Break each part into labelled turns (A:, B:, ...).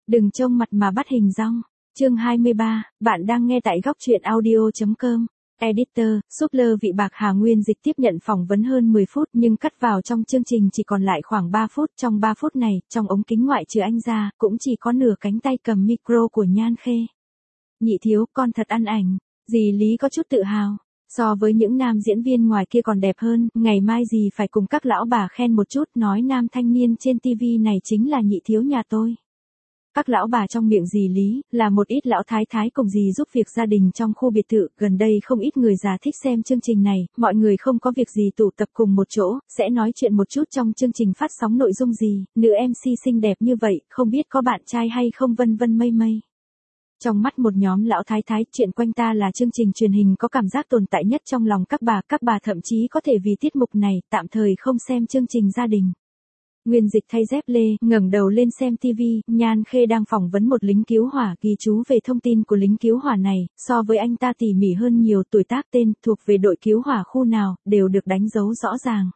A: Đừng trông mặt mà bắt hình dong. Chương 23, bạn đang nghe tại góc truyện audio.com. Editor, Super vị bạc Hà Nguyên Dịch tiếp nhận phỏng vấn hơn 10 phút nhưng cắt vào trong chương trình chỉ còn lại khoảng 3 phút. Trong 3 phút này, trong ống kính ngoại trừ anh ra, cũng chỉ có nửa cánh tay cầm micro của Nhan Khê. Nhị thiếu, con thật ăn ảnh. Dì Lý có chút tự hào. So với những nam diễn viên ngoài kia còn đẹp hơn, ngày mai dì phải cùng các lão bà khen một chút, nói nam thanh niên trên TV này chính là nhị thiếu nhà tôi. Các lão bà trong miệng dì Lý, là một ít lão thái thái cùng dì giúp việc gia đình trong khu biệt thự, gần đây không ít người già thích xem chương trình này, mọi người không có việc gì tụ tập cùng một chỗ, sẽ nói chuyện một chút trong chương trình phát sóng nội dung gì, nữ MC xinh đẹp như vậy, không biết có bạn trai hay không vân vân mây mây. Trong mắt một nhóm lão thái thái, chuyện quanh ta là chương trình truyền hình có cảm giác tồn tại nhất trong lòng các bà thậm chí có thể vì tiết mục này, tạm thời không xem chương trình gia đình. Nguyên Dịch thay dép lê, ngẩng đầu lên xem TV, Nhan Khê đang phỏng vấn một lính cứu hỏa, ghi chú về thông tin của lính cứu hỏa này, so với anh ta tỉ mỉ hơn nhiều, tuổi tác tên, thuộc về đội cứu hỏa khu nào, đều được đánh dấu rõ ràng.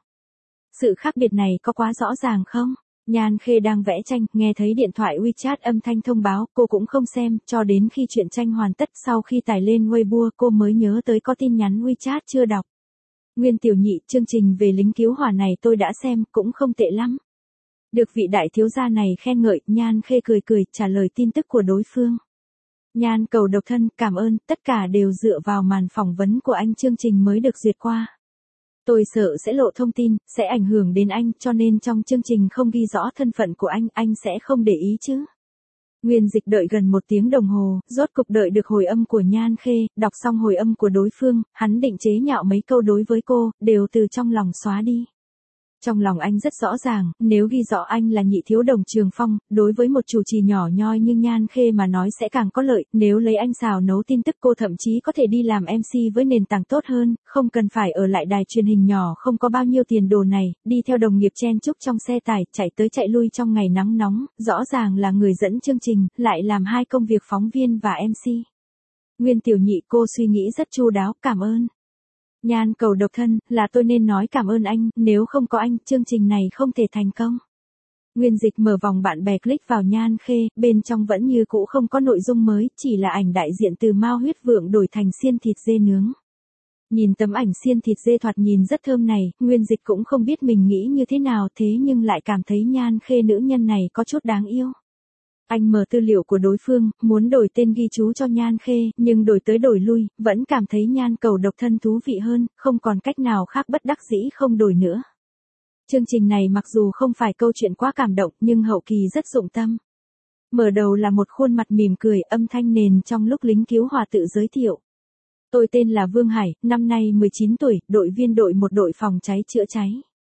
A: Sự khác biệt này có quá rõ ràng không? Nhan Khê đang vẽ tranh, nghe thấy điện thoại WeChat âm thanh thông báo, cô cũng không xem, cho đến khi truyện tranh hoàn tất, sau khi tải lên Weibo, cô mới nhớ tới có tin nhắn WeChat chưa đọc. Nguyên tiểu nhị, chương trình về lính cứu hỏa này tôi đã xem, cũng không tệ lắm. Được vị đại thiếu gia này khen ngợi, Nhan Khê cười trả lời tin tức của đối phương. Nhan cầu độc thân, cảm ơn, tất cả đều dựa vào màn phỏng vấn của anh, chương trình mới được duyệt qua. Tôi sợ sẽ lộ thông tin, sẽ ảnh hưởng đến anh, cho nên trong chương trình không ghi rõ thân phận của anh sẽ không để ý chứ. Nguyên Dịch đợi gần 1 tiếng đồng hồ, rốt cục đợi được hồi âm của Nhan Khê, đọc xong hồi âm của đối phương, hắn định chế nhạo mấy câu đối với cô, đều từ trong lòng xóa đi. Trong lòng anh rất rõ ràng, nếu ghi rõ anh là nhị thiếu Đồng Trường Phong, đối với một chủ trì nhỏ nhoi như Nhan Khê mà nói sẽ càng có lợi, nếu lấy anh xào nấu tin tức cô thậm chí có thể đi làm MC với nền tảng tốt hơn, không cần phải ở lại đài truyền hình nhỏ không có bao nhiêu tiền đồ này, đi theo đồng nghiệp chen chúc trong xe tải, chạy tới chạy lui trong ngày nắng nóng, rõ ràng là người dẫn chương trình, lại làm 2 công việc phóng viên và MC. Nguyên tiểu nhị, cô suy nghĩ rất chu đáo, cảm ơn. Nhan cầu độc thân, là tôi nên nói cảm ơn anh, nếu không có anh, chương trình này không thể thành công. Nguyên Dịch mở vòng bạn bè click vào Nhan Khê, bên trong vẫn như cũ không có nội dung mới, chỉ là ảnh đại diện từ Mao huyết vượng đổi thành xiên thịt dê nướng. Nhìn tấm ảnh xiên thịt dê thoạt nhìn rất thơm này, Nguyên Dịch cũng không biết mình nghĩ như thế nào, thế nhưng lại cảm thấy Nhan Khê nữ nhân này có chút đáng yêu. Anh mở tư liệu của đối phương, muốn đổi tên ghi chú cho Nhan Khê, nhưng đổi tới đổi lui, vẫn cảm thấy Nhan cầu độc thân thú vị hơn, không còn cách nào khác bất đắc dĩ không đổi nữa. Chương trình này mặc dù không phải câu chuyện quá cảm động, nhưng hậu kỳ rất dụng tâm. Mở đầu là một khuôn mặt mỉm cười, âm thanh nền trong lúc lính cứu hỏa tự giới thiệu. Tôi tên là Vương Hải, năm nay 19 tuổi, đội viên đội 1 đội phòng cháy chữa cháy.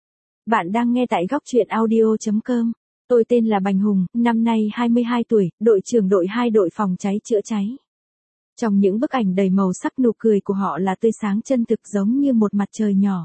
A: Bạn đang nghe tại góc truyện audio.com. Tôi tên là Bành Hùng, năm nay 22 tuổi, đội trưởng đội 2 đội phòng cháy chữa cháy. Trong những bức ảnh đầy màu sắc, nụ cười của họ là tươi sáng chân thực giống như một mặt trời nhỏ.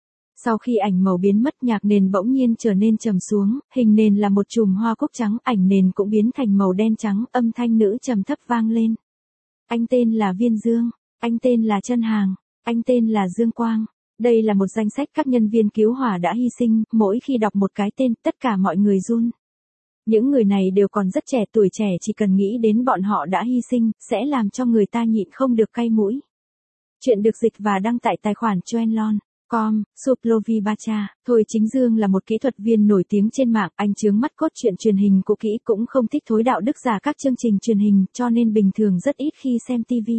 A: Sau khi ảnh màu biến mất, nhạc nền bỗng nhiên trở nên trầm xuống, hình nền là một chùm hoa cúc trắng, ảnh nền cũng biến thành màu đen trắng, âm thanh nữ trầm thấp vang lên. Anh tên là Viên Dương, anh tên là Trân Hàng, anh tên là Dương Quang. Đây là một danh sách các nhân viên cứu hỏa đã hy sinh, mỗi khi đọc một cái tên, tất cả mọi người run. Những người này đều còn rất trẻ, tuổi trẻ chỉ cần nghĩ đến bọn họ đã hy sinh, sẽ làm cho người ta nhịn không được cay mũi. Chuyện được dịch và đăng tại tài khoản Choenlon.com, Suplovi Bacha. Thôi Chính Dương là một kỹ thuật viên nổi tiếng trên mạng, anh chướng mắt cốt truyện truyền hình cũ kỹ, cũng không thích thối đạo đức giả các chương trình truyền hình, cho nên bình thường rất ít khi xem TV.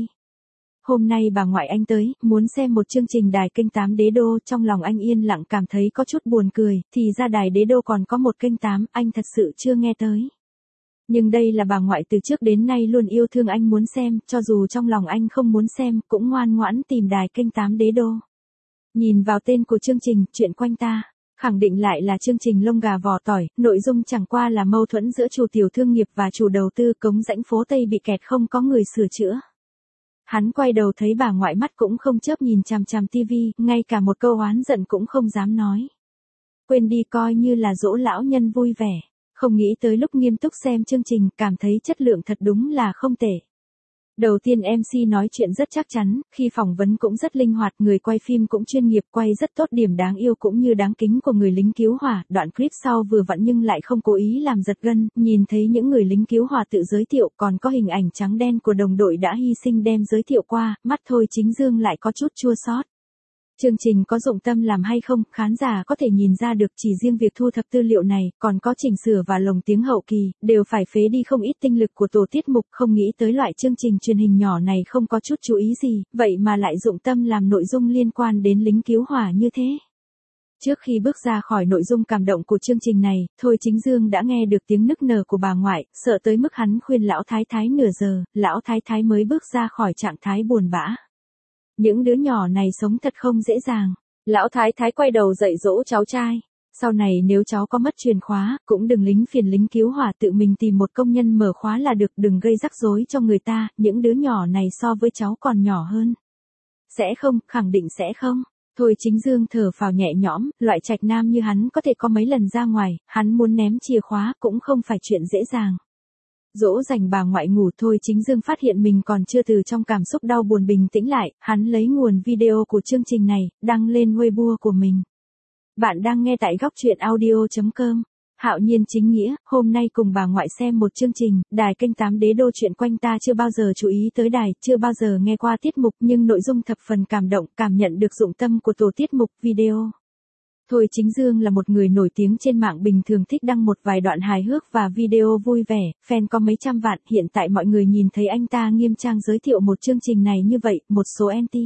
A: Hôm nay bà ngoại anh tới, muốn xem một chương trình đài kênh 8 Đế Đô, trong lòng anh yên lặng cảm thấy có chút buồn cười, thì ra đài Đế Đô còn có một kênh 8, anh thật sự chưa nghe tới. Nhưng đây là bà ngoại từ trước đến nay luôn yêu thương anh muốn xem, cho dù trong lòng anh không muốn xem, cũng ngoan ngoãn tìm đài kênh 8 Đế Đô. Nhìn vào tên của chương trình, chuyện quanh ta, khẳng định lại là chương trình lông gà vỏ tỏi, nội dung chẳng qua là mâu thuẫn giữa chủ tiểu thương nghiệp và chủ đầu tư, cống rãnh phố Tây bị kẹt không có người sửa chữa. Hắn quay đầu thấy bà ngoại mắt cũng không chớp nhìn chằm chằm tivi, ngay cả một câu oán giận cũng không dám nói. Quên đi, coi như là dỗ lão nhân vui vẻ. Không nghĩ tới lúc nghiêm túc xem chương trình, cảm thấy chất lượng thật đúng là không tệ. Đầu tiên MC nói chuyện rất chắc chắn, khi phỏng vấn cũng rất linh hoạt, người quay phim cũng chuyên nghiệp, quay rất tốt, điểm đáng yêu cũng như đáng kính của người lính cứu hỏa. Đoạn clip sau vừa vặn nhưng lại không cố ý làm giật gân, nhìn thấy những người lính cứu hỏa tự giới thiệu, còn có hình ảnh trắng đen của đồng đội đã hy sinh đem giới thiệu qua, mắt Thôi Chính Dương lại có chút chua xót. Chương trình có dụng tâm làm hay không, khán giả có thể nhìn ra được, chỉ riêng việc thu thập tư liệu này, còn có chỉnh sửa và lồng tiếng hậu kỳ, đều phải phế đi không ít tinh lực của tổ tiết mục, không nghĩ tới loại chương trình truyền hình nhỏ này không có chút chú ý gì, vậy mà lại dụng tâm làm nội dung liên quan đến lính cứu hỏa như thế. Trước khi bước ra khỏi nội dung cảm động của chương trình này, Thôi Chính Dương đã nghe được tiếng nức nở của bà ngoại, sợ tới mức hắn khuyên lão thái thái nửa giờ, lão thái thái mới bước ra khỏi trạng thái buồn bã. Những đứa nhỏ này sống thật không dễ dàng. Lão thái thái quay đầu dạy dỗ cháu trai. Sau này nếu cháu có mất chìa khóa, cũng đừng lính phiền lính cứu hỏa, tự mình tìm một công nhân mở khóa là được, đừng gây rắc rối cho người ta, những đứa nhỏ này so với cháu còn nhỏ hơn. Sẽ không, khẳng định sẽ không. Thôi Chính Dương thở phào nhẹ nhõm, loại trạch nam như hắn có thể có mấy lần ra ngoài, hắn muốn ném chìa khóa cũng không phải chuyện dễ dàng. Dỗ dành bà ngoại ngủ, Thôi Chính Dương phát hiện mình còn chưa từ trong cảm xúc đau buồn bình tĩnh lại, hắn lấy nguồn video của chương trình này, đăng lên Weibo của mình. Bạn đang nghe tại góc truyện audio.com. Hạo Nhiên chính nghĩa, hôm nay cùng bà ngoại xem một chương trình, đài kênh 8 Đế Đô. Chuyện quanh ta chưa bao giờ chú ý tới đài, chưa bao giờ nghe qua tiết mục, nhưng nội dung thập phần cảm động, cảm nhận được dụng tâm của tổ tiết mục video. Thôi Chính Dương là một người nổi tiếng trên mạng, bình thường thích đăng một vài đoạn hài hước và video vui vẻ, fan có mấy trăm vạn, hiện tại mọi người nhìn thấy anh ta nghiêm trang giới thiệu một chương trình này như vậy, một số anti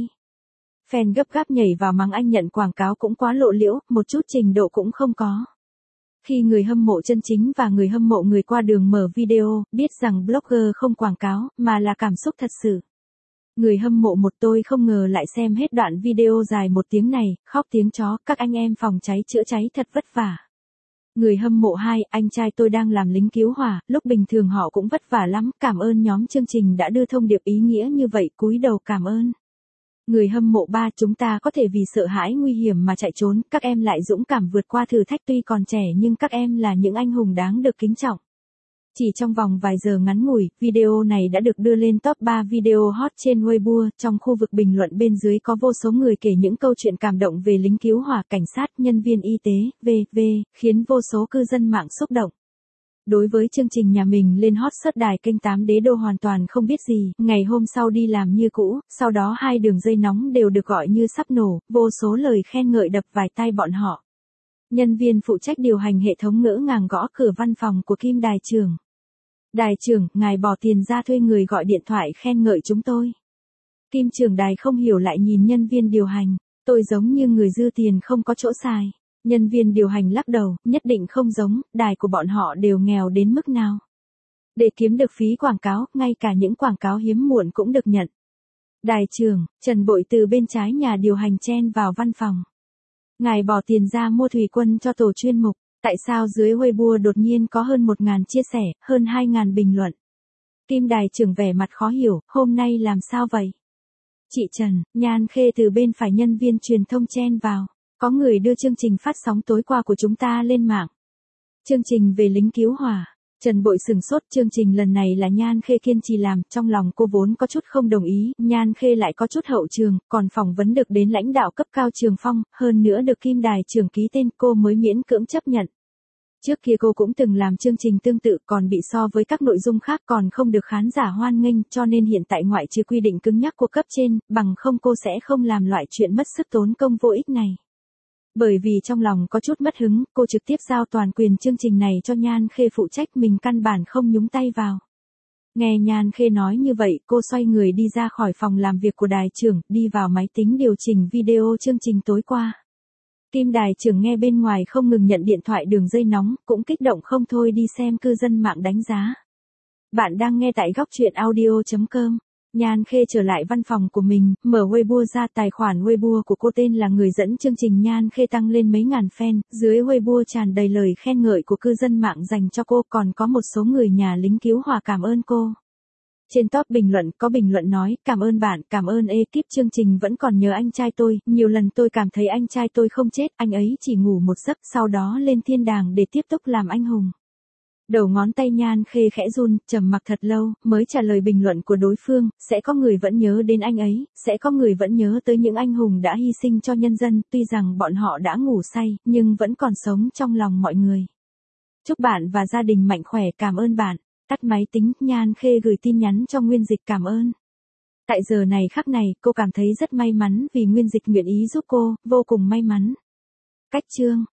A: fan gấp gáp nhảy vào mắng anh nhận quảng cáo cũng quá lộ liễu, một chút trình độ cũng không có. Khi người hâm mộ chân chính và người hâm mộ người qua đường mở video, biết rằng blogger không quảng cáo, mà là cảm xúc thật sự. Người hâm mộ một tôi không ngờ lại xem hết đoạn video dài 1 tiếng này, khóc tiếng chó, các anh em phòng cháy chữa cháy thật vất vả. Người hâm mộ 2, anh trai tôi đang làm lính cứu hỏa, lúc bình thường họ cũng vất vả lắm, cảm ơn nhóm chương trình đã đưa thông điệp ý nghĩa như vậy, cúi đầu cảm ơn. Người hâm mộ 3, chúng ta có thể vì sợ hãi nguy hiểm mà chạy trốn, các em lại dũng cảm vượt qua thử thách, tuy còn trẻ nhưng các em là những anh hùng đáng được kính trọng. Chỉ trong vòng vài giờ ngắn ngủi, video này đã được đưa lên top 3 video hot trên Weibo, trong khu vực bình luận bên dưới có vô số người kể những câu chuyện cảm động về lính cứu hỏa, cảnh sát, nhân viên y tế, v.v., khiến vô số cư dân mạng xúc động. Đối với chương trình nhà mình lên hot search, đài kênh 8 Đế Đô hoàn toàn không biết gì, ngày hôm sau đi làm như cũ, sau đó 2 đường dây nóng đều được gọi như sắp nổ, vô số lời khen ngợi đập vài tai bọn họ. Nhân viên phụ trách điều hành hệ thống ngỡ ngàng gõ cửa văn phòng của Kim đài trưởng. Đài trưởng, ngài bỏ tiền ra thuê người gọi điện thoại khen ngợi chúng tôi. Kim trưởng đài không hiểu lại nhìn nhân viên điều hành, tôi giống như người dư tiền không có chỗ xài. Nhân viên điều hành lắc đầu, nhất định không giống, đài của bọn họ đều nghèo đến mức nào. Để kiếm được phí quảng cáo, ngay cả những quảng cáo hiếm muộn cũng được nhận. Đài trưởng, Trần Bội từ bên trái nhà điều hành chen vào văn phòng. Ngài bỏ tiền ra mua thủy quân cho tổ chuyên mục, tại sao dưới Weibo đột nhiên có hơn 1.000 chia sẻ, hơn 2.000 bình luận. Kim đài trưởng vẻ mặt khó hiểu, hôm nay làm sao vậy? Chị Trần, Nhan Khê từ bên phải nhân viên truyền thông chen vào. Có người đưa chương trình phát sóng tối qua của chúng ta lên mạng. Chương trình về lính cứu hỏa. Trần Bội sừng sốt, chương trình lần này là Nhan Khê kiên trì làm, trong lòng cô vốn có chút không đồng ý, Nhan Khê lại có chút hậu trường, còn phỏng vấn được đến lãnh đạo cấp cao Trường Phong, hơn nữa được Kim đài trưởng ký tên, cô mới miễn cưỡng chấp nhận. Trước kia cô cũng từng làm chương trình tương tự, còn bị so với các nội dung khác còn không được khán giả hoan nghênh, cho nên hiện tại ngoại trừ quy định cứng nhắc của cấp trên, bằng không cô sẽ không làm loại chuyện mất sức tốn công vô ích này. Bởi vì trong lòng có chút mất hứng, cô trực tiếp giao toàn quyền chương trình này cho Nhan Khê phụ trách, mình căn bản không nhúng tay vào. Nghe Nhan Khê nói như vậy, cô xoay người đi ra khỏi phòng làm việc của đài trưởng, đi vào máy tính điều chỉnh video chương trình tối qua. Kim đài trưởng nghe bên ngoài không ngừng nhận điện thoại đường dây nóng, cũng kích động không thôi đi xem cư dân mạng đánh giá. Bạn đang nghe tại góc truyện audio.com. Nhan Khê trở lại văn phòng của mình, mở Weibo ra, tài khoản Weibo của cô tên là người dẫn chương trình Nhan Khê tăng lên mấy ngàn fan, dưới Weibo tràn đầy lời khen ngợi của cư dân mạng dành cho cô, còn có một số người nhà lính cứu hỏa cảm ơn cô. Trên top bình luận có bình luận nói, cảm ơn bạn, cảm ơn ekip chương trình vẫn còn nhớ anh trai tôi, nhiều lần tôi cảm thấy anh trai tôi không chết, anh ấy chỉ ngủ một giấc sau đó lên thiên đàng để tiếp tục làm anh hùng. Đầu ngón tay Nhan Khê khẽ run, trầm mặc thật lâu, mới trả lời bình luận của đối phương, sẽ có người vẫn nhớ đến anh ấy, sẽ có người vẫn nhớ tới những anh hùng đã hy sinh cho nhân dân, tuy rằng bọn họ đã ngủ say, nhưng vẫn còn sống trong lòng mọi người. Chúc bạn và gia đình mạnh khỏe, cảm ơn bạn. Tắt máy tính, Nhan Khê gửi tin nhắn cho Nguyên Dịch cảm ơn. Tại giờ này khắc này, cô cảm thấy rất may mắn vì Nguyên Dịch nguyện ý giúp cô, vô cùng may mắn. Cách chương